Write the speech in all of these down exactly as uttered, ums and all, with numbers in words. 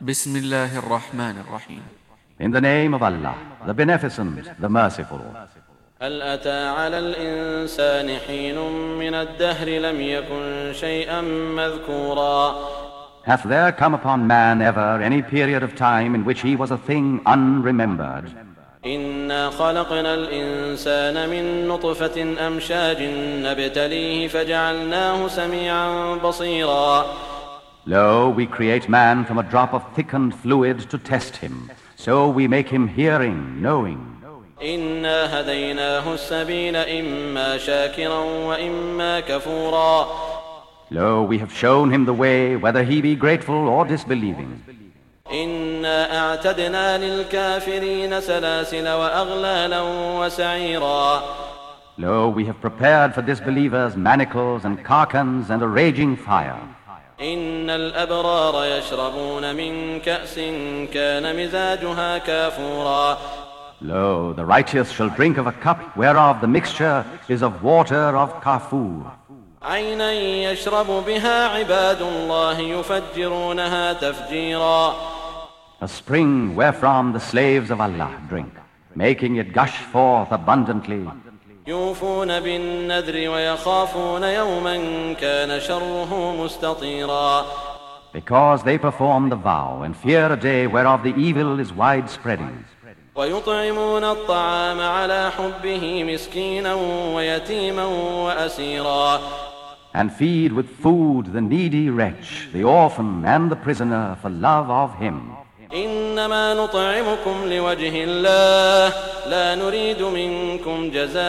Bismillah ar-Rahman ar-Rahim. In the name of Allah, the Beneficent, the Merciful. هل أتى على الإنسان حين من الدهر لم يكن شيئا مذكورا. Hath there come upon man ever any period of time in which he was a thing unremembered? إنا خلقنا الإنسان من نطفة أمشاج نبتليه فجعلناه سميعا بصيرا. Lo, we create man from a drop of thickened fluid to test him. So we make him hearing, knowing. إنا هديناه السبيل إما شاكرا وإما كفورا. Lo, we have shown him the way, whether he be grateful or disbelieving. إنا أعتدنا للكافرين سلاسل وأغلالا وسعيرا. Lo, we have prepared for disbelievers manacles and carcans and a raging fire. إن الأبرار يشربون من كأس كان مزاجها كافورا. Lo, the righteous shall drink of a cup whereof the mixture is of water of kafur. عينا يشرب بها عباد الله يفجرونها تفجيرا. A spring wherefrom the slaves of Allah drink, making it gush forth abundantly. يوفون بالنذر ويخافون يوما كان شره مستطيرا. Because they perform the vow and fear a day whereof the evil is widespreading. ويطعمون الطعام على حبه مسكينا ويتيما وأسيرا. And feed with food the needy wretch, the orphan and the prisoner for love of him. إنما نطعمكم لوجه الله لا نريد منكم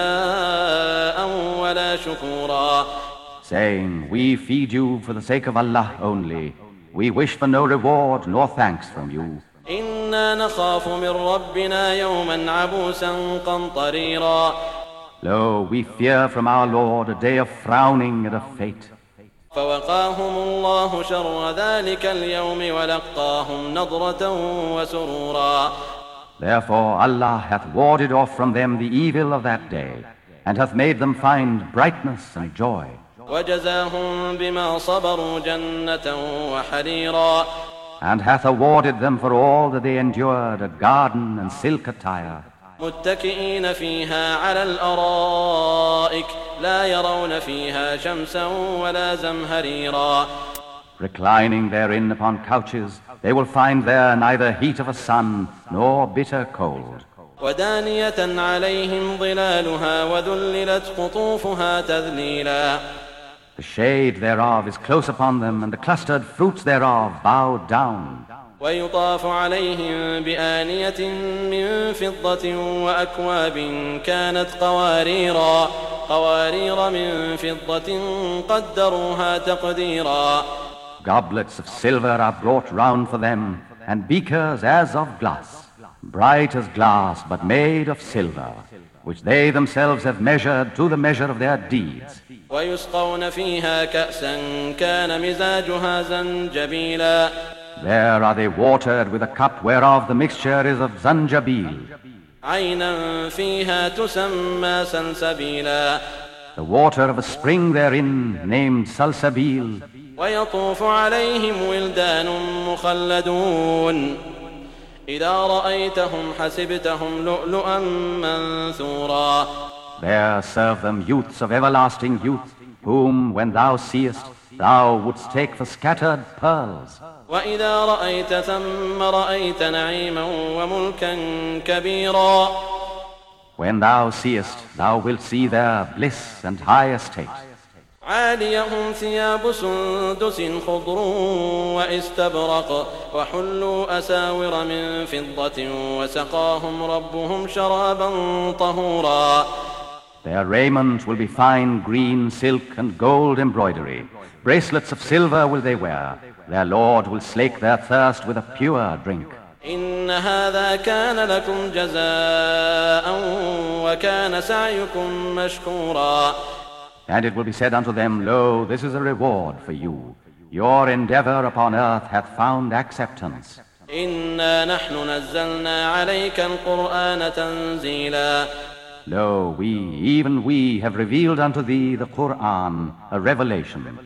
جزاء ولا شكورا. Saying, we feed you for the sake of Allah only. We wish for no reward nor thanks from you. إنا نخاف من ربنا يوما عبوسا قمطريرا. Lo, we fear from our Lord a day of frowning and of fate. فوقاهم الله شر ذلك اليوم ولقاهم نضرة وسرورا. Therefore Allah hath warded off from them the evil of that day, and hath made them find brightness and joy. وجزاهم بما صبروا جنة وحريرا. And hath awarded them for all that they endured a garden and silk attire. متكئين فيها على الأرائك لا يرون فيها شمسا ولا زمهريرا. Reclining therein upon couches, they will find there neither heat of a sun nor bitter cold. ودانية عليهم ظلالها وذللت قطوفها تذليلا. The shade thereof is close upon them, and the clustered fruits thereof bowed down. ويطاف عليهم بآنية من فضة وأكواب كانت قواريرا قوارير من فضة قدروها تقديرا. Goblets of silver are brought round for them, and beakers as of glass, bright as glass but made of silver, which they themselves have measured to the measure of their deeds. ويسقون فيها كأسا كان مزاجها زنجبيلا. There are they watered with a cup whereof the mixture is of zanjabil. عينا فيها تسمى سلسبيلا. The water of a spring therein named salsabil. ويطوف عليهم ولدان مخلدون إذا رأيتهم حسبتهم لؤلؤا منثورا. There serve them youths of everlasting youth, whom when thou seest, thou wouldst take for scattered pearls. وإذا رأيت ثم رأيت نعيما وملكا كبيرا. When thou seest, thou wilt see there bliss and high estate. عاليهم ثياب سندس خضر واستبرق وحلوا أساور من فضة وسقاهم ربهم شرابا طهورا. Their raiment will be fine green silk and gold embroidery. Bracelets of silver will they wear. Their Lord will slake their thirst with a pure drink. إن هذا كان لكم جزاء وكان سعيكم مشكورا. And it will be said unto them, Lo, this is a reward for you. Your endeavor upon earth hath found acceptance. إنا نحن نزلنا عليك القرآن تنزيلا. Lo, we, even we, have revealed unto thee the Qur'an, a revelation.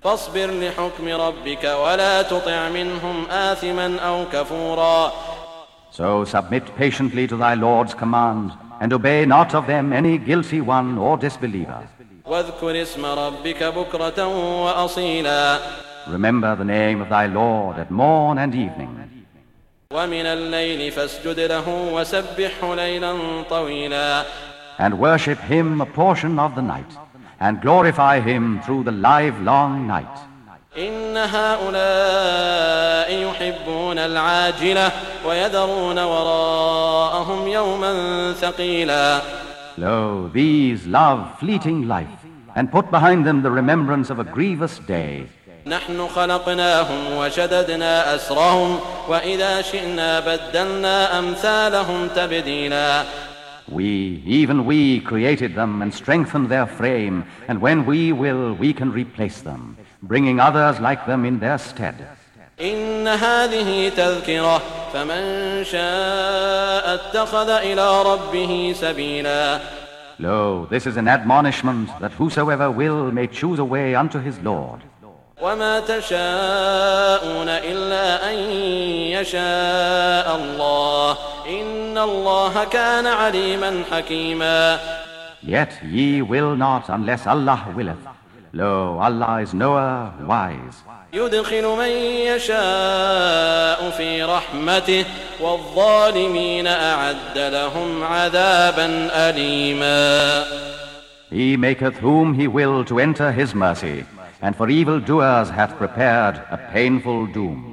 فاصبر لحكم ربك ولا تطع منهم آثما أو كفورا. So submit patiently to thy Lord's command, and obey not of them any guilty one or disbeliever. واذكر اسم ربك بكرة وأصيلا. Remember the name of thy Lord at morn and evening. ومن الليل فاسجد له وسبحه ليلا طويلا. And worship him a portion of the night, and glorify him through the livelong night. إن هؤلاء يحبون العاجلة ويذرون وراءهم يوما ثقيلا. Lo, these love fleeting life, and put behind them the remembrance of a grievous day. نحن خلقناهم وشددنا أسرهم وإذا شئنا بدلنا أمثالهم تبديلا. We, even we, created them and strengthened their frame, and when we will, we can replace them, bringing others like them in their stead. إن هذه تذكرة فمن شاء اتخذ إلى ربه سبيلا. Lo, this is an admonishment that whosoever will may choose a way unto his Lord. وما تشاءون إلا أن يشاء الله إن الله كان عليما حكيما. Yet ye will not unless Allah willeth. Lo, Allah is knower, wise. يدخل من يشاء في رحمته والظالمين أعد لهم عذابا أليما. He maketh whom he will to enter his mercy, and for evildoers hath prepared a painful doom.